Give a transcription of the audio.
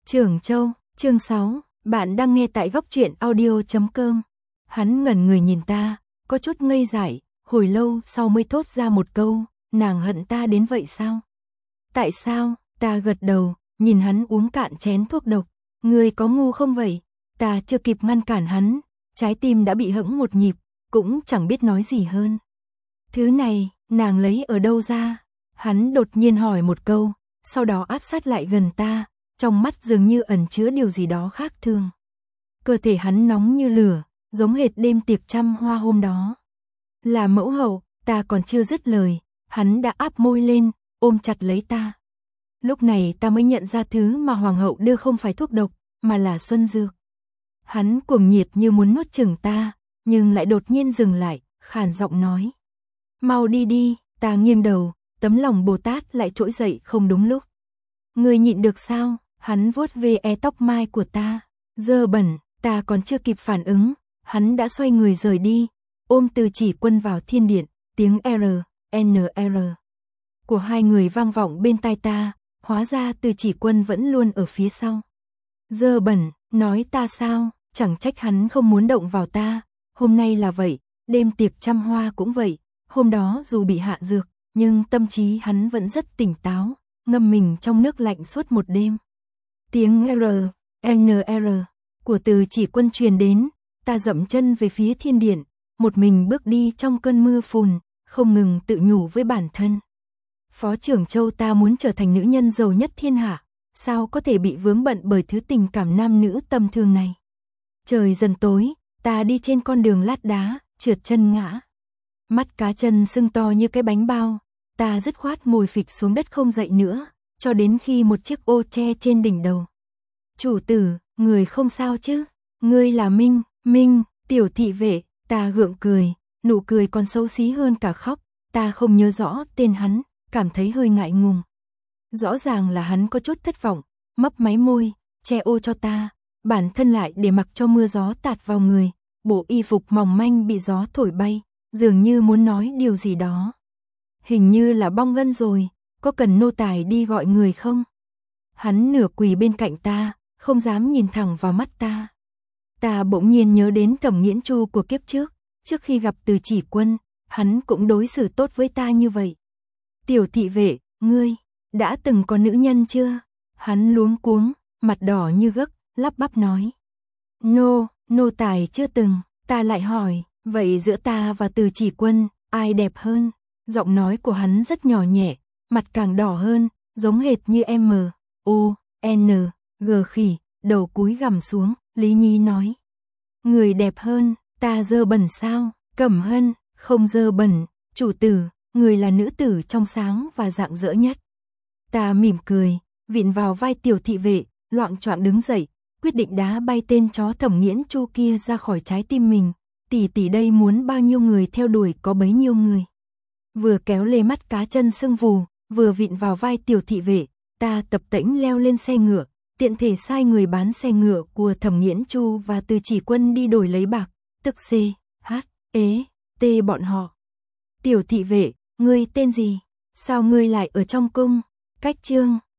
Trưởng Châu, chương 6, bạn đang nghe tại góc truyện audio.com. Hắn ngẩn người nhìn ta, có chút ngây dại, hồi lâu sau mới thốt ra một câu, nàng hận ta đến vậy sao? Tại sao? Ta gật đầu, nhìn hắn uống cạn chén thuốc độc. Ngươi có ngu không vậy? Ta chưa kịp ngăn cản hắn, trái tim đã bị hững một nhịp, cũng chẳng biết nói gì hơn. Thứ này, nàng lấy ở đâu ra? Hắn đột nhiên hỏi một câu, sau đó áp sát lại gần ta, trong mắt dường như ẩn chứa điều gì đó khác thường. Cơ thể hắn nóng như lửa, giống hệt đêm tiệc trăm hoa hôm đó. Là mẫu hậu, ta còn chưa dứt lời, hắn đã áp môi lên, ôm chặt lấy ta. Lúc này ta mới nhận ra thứ mà hoàng hậu đưa không phải thuốc độc, mà là xuân dược. Hắn cuồng nhiệt như muốn nuốt chửng ta, nhưng lại đột nhiên dừng lại, khàn giọng nói. Mau đi đi, ta nghiêng đầu, tấm lòng Bồ Tát lại trỗi dậy không đúng lúc. Ngươi nhịn được sao? Hắn vuốt về tóc mai của ta. Dơ bẩn, ta còn chưa kịp phản ứng, hắn đã xoay người rời đi, ôm Từ Chỉ Quân vào thiên điện, tiếng R.N.R. của hai người vang vọng bên tai ta, hóa ra Từ Chỉ Quân vẫn luôn ở phía sau. Dơ bẩn, nói ta sao, chẳng trách hắn không muốn động vào ta, hôm nay là vậy, đêm tiệc trăm hoa cũng vậy, hôm đó dù bị hạ dược, nhưng tâm trí hắn vẫn rất tỉnh táo, ngâm mình trong nước lạnh suốt một đêm. Tiếng R.N.R. của Từ Chỉ Quân truyền đến, ta dậm chân về phía thiên điện, một mình bước đi trong cơn mưa phùn, không ngừng tự nhủ với bản thân. Phó trưởng Châu ta muốn trở thành nữ nhân giàu nhất thiên hạ, sao có thể bị vướng bận bởi thứ tình cảm nam nữ tầm thường này. Trời dần tối, ta đi trên con đường lát đá, trượt chân ngã. Mắt cá chân sưng to như cái bánh bao, ta dứt khoát ngồi phịch xuống đất không dậy nữa, cho đến khi một chiếc ô che trên đỉnh đầu. Chủ tử, người không sao chứ? Ngươi là Minh, tiểu thị vệ, ta gượng cười, nụ cười còn xấu xí hơn cả khóc, ta không nhớ rõ tên hắn, cảm thấy hơi ngại ngùng. Rõ ràng là hắn có chút thất vọng, mấp máy môi, che ô cho ta, bản thân lại để mặc cho mưa gió tạt vào người, bộ y phục mỏng manh bị gió thổi bay, dường như muốn nói điều gì đó. Hình như là bong gân rồi, có cần nô tài đi gọi người không? Hắn nửa quỳ bên cạnh ta, không dám nhìn thẳng vào mắt ta. Ta bỗng nhiên nhớ đến Thẩm Nghiễn Chu của kiếp trước khi gặp Từ Chỉ Quân, hắn cũng đối xử tốt với ta như vậy. Tiểu thị vệ, ngươi, đã từng có nữ nhân chưa? Hắn luống cuống, mặt đỏ như gấc, lắp bắp nói. Nô tài chưa từng, ta lại hỏi, vậy giữa ta và Từ Chỉ Quân, ai đẹp hơn? Giọng nói của hắn rất nhỏ nhẹ, mặt càng đỏ hơn, giống hệt như M.O.N.G khỉ, đầu cúi gằm xuống, Lý Nhi nói. Người đẹp hơn, ta dơ bẩn sao? Cẩm Hân, không dơ bẩn, chủ tử, người là nữ tử trong sáng và rạng rỡ nhất. Ta mỉm cười, vịn vào vai tiểu thị vệ, loạng choạng đứng dậy, quyết định đá bay tên chó Thẩm Nghiễn Chu kia ra khỏi trái tim mình. Tỷ đây muốn bao nhiêu người theo đuổi có bấy nhiêu người. Vừa kéo lê mắt cá chân sưng vù, vừa vịn vào vai tiểu thị vệ, ta tập tễnh leo lên xe ngựa, tiện thể sai người bán xe ngựa của Thẩm Nghiễn Chu và Từ Chỉ Quân đi đổi lấy bạc, tức C.H.E.T bọn họ. Tiểu thị vệ, ngươi tên gì? Sao ngươi lại ở trong cung? Cách chương